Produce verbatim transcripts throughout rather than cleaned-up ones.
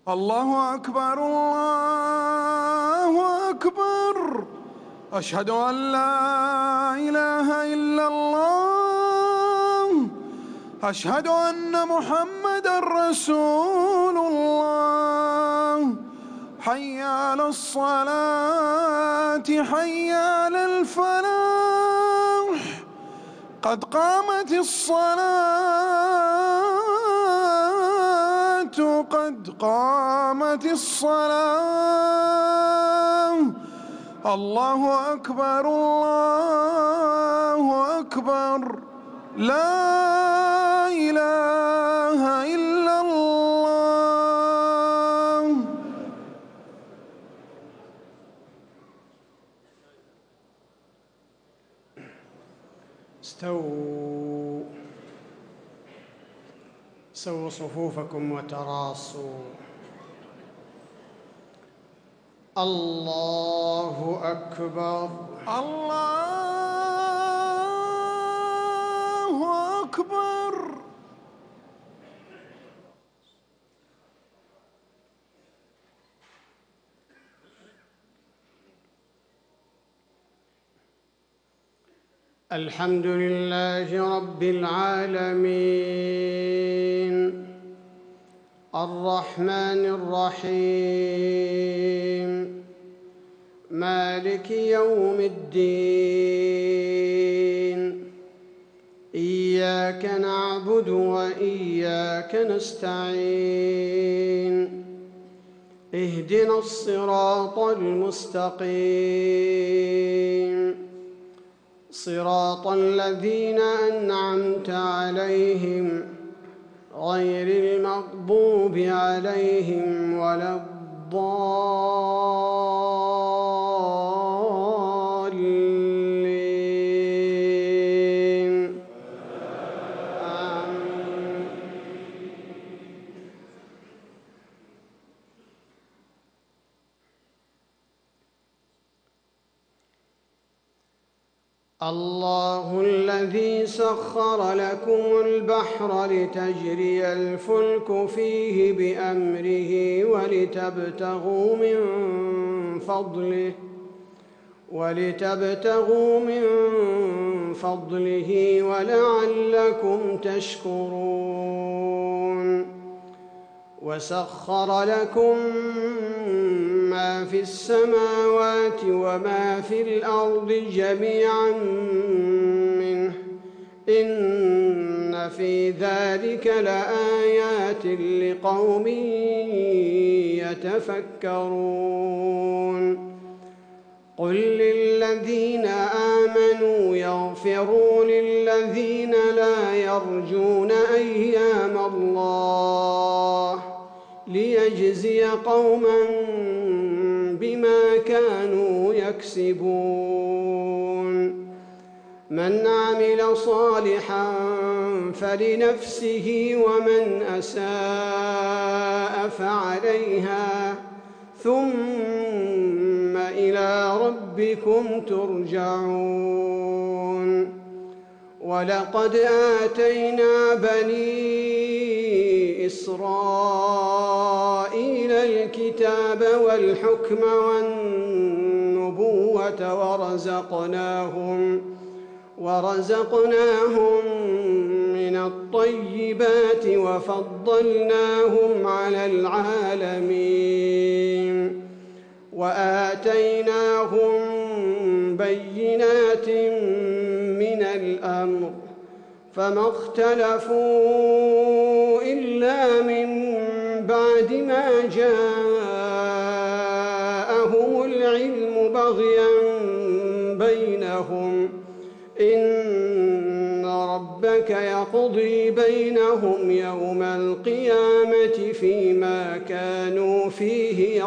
الله أكبر الله أكبر. أشهد أن لا إله إلا الله. أشهد أن محمدًا رسول الله. حي على الصلاة حي على الفلاح. قد قامت الصلاة قد قامت الصلاة. الله أكبر الله أكبر. لا إله إلا الله. استووا سووا صفوفكم وتراصوا. الله أكبر الله أكبر. الحمد لله رب العالمين الرحمن الرحيم مالك يوم الدين. إياك نعبد وإياك نستعين. اهدنا الصراط المستقيم صراط الذين أنعمت عليهم غير المغضوب عليهم ولا الضالين. آمين. الله الذي سخر لكم البحر لتجري الفلك فيه بأمره ولتبتغوا من فضله ولتبتغوا من فضله ولعلكم تشكرون. وسخر لكم ما في السماوات وما في الأرض جميعا منه إن في ذلك لآيات لقوم يتفكرون. قل للذين آمنوا يغفروا للذين لا يرجون أيام الله ليجزي قوما بما كانوا يكسبون. من عمل صالحا فلنفسه ومن أساء فعليها ثم إلى ربكم ترجعون. ولقد آتينا بني إسرائيل الكتاب والحكم والنبوة ورزقناهم ورزقناهم من الطيبات وفضلناهم على العالمين. وآتيناهم بينات من الأمر فما اختلفوا إلا من بعد ما جاءهم العلم بغيا بينهم. إن ربك يقضي بينهم يوم القيامة فيما كانوا فيه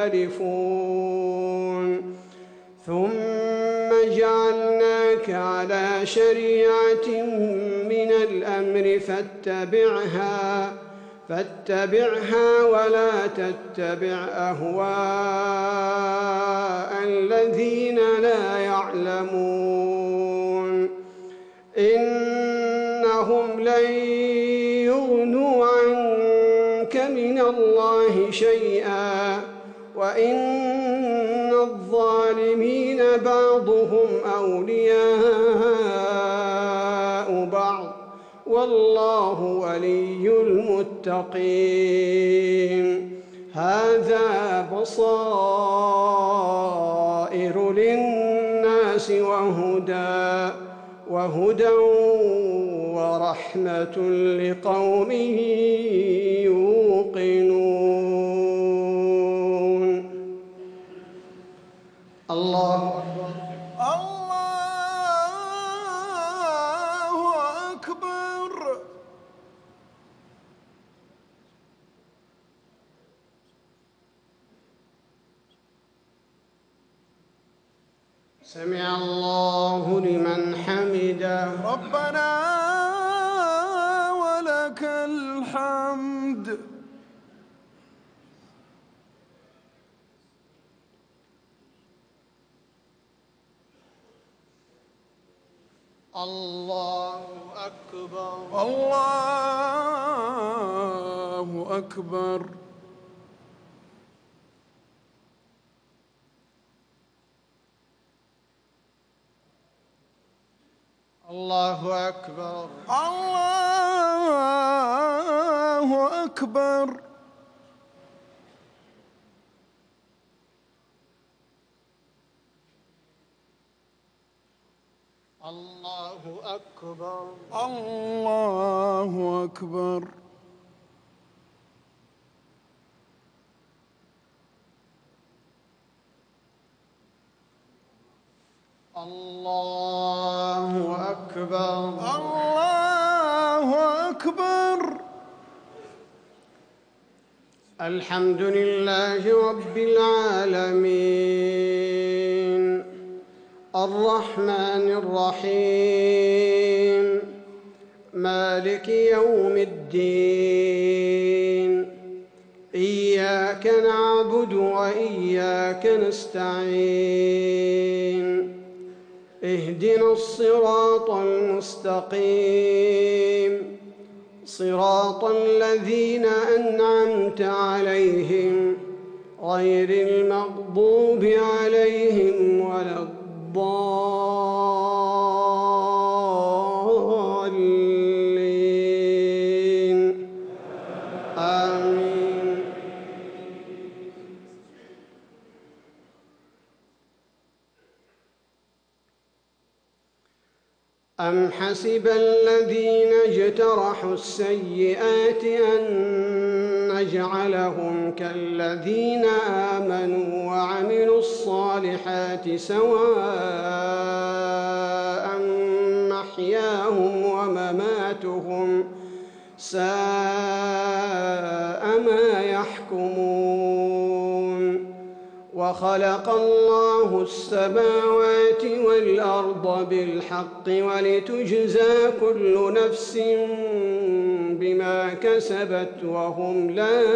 يختلفون. ثم جعلناك على شريعة من الأمر فاتبعها فاتبعها ولا تتبع أهواء الذين لا يعلمون. إنهم لن يغنوا عنك من الله شيئا وإن الظالمين بعضهم أولياء بعض والله ولي المتقين. هذا بصائر للناس وهدى وهدى ورحمة لقوم يوقنون. الله أكبر. الله أكبر. سمع الله لمن حمده. ربنا ولك الحمد. الله أكبر. الله أكبر. الله أكبر. الله أكبر. الله أكبر. الله أكبر. الله أكبر. الله أكبر. الحمد لله رب العالمين الرحمن الرحيم مالك يوم الدين. إياك نعبد وإياك نستعين. اهدنا الصراط المستقيم صراط الذين أنعمت عليهم غير المغضوب عليهم ولا الضالين. آمين. أم حسب الذين اجترحوا السيئات أن نجعلهم كالذين آمنوا وعملوا الصالحات سواء محياهم ومماتهم ساء ما يحكمون. وخلق الله السماوات والأرض بالحق ولتجزى كل نفس بما كسبت وهم لا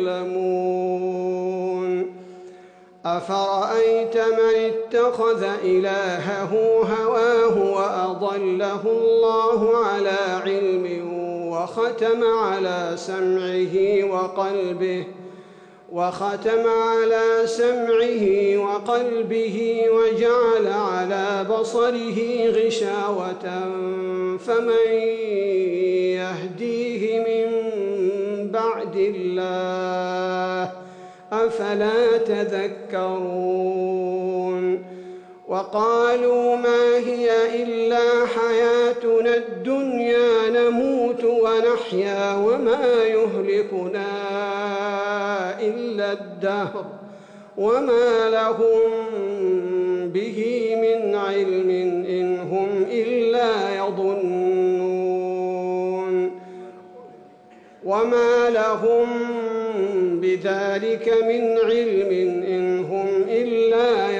يظلمون. أفرأيت من اتخذ إلهه هواه وأضله الله على علم وختم على سمعه وقلبه وختم على سمعه وقلبه وجعل على بصره غشاوة فمن يهديه من بعد الله أفلا تذكرون. وقالوا ما هي إلا حياتنا الدنيا نموت ونحيا وما يهلكنا إلا الدهر وما لهم به من علم إن هم إلا يظنون وما لهم بذلك من علم إن هم إلا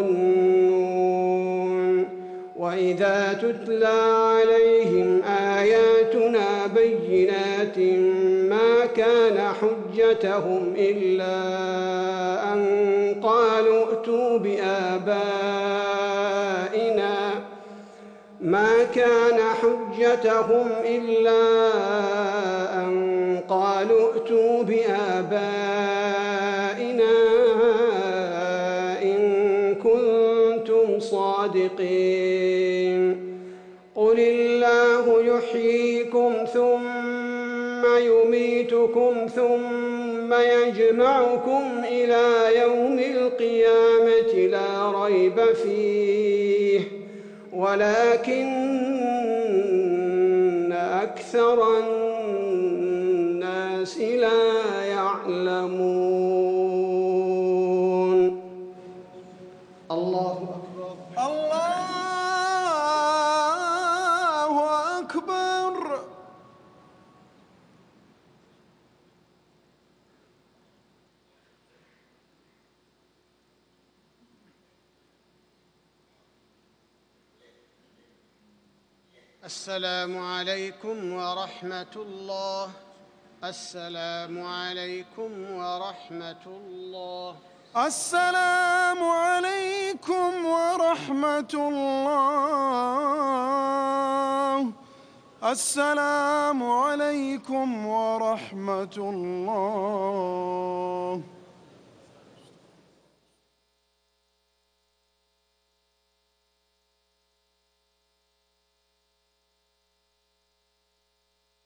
يظنون. وإذا تتلى عليهم آياتنا بينات ما كان حجتهم إلا أن قالوا ائتوا بآبائنا ما كان حجتهم إلا أن قالوا ائتوا بآبائنا الصادقين قل الله يحييكم ثم يميتكم ثم يجمعكم إلى يوم القيامة لا ريب فيه ولكن أكثر الناس لا يعلمون. الله أكبر. الله أكبر. السلام عليكم ورحمة الله. السلام عليكم ورحمة الله. السلام عليكم ورحمة الله. السلام عليكم ورحمة الله.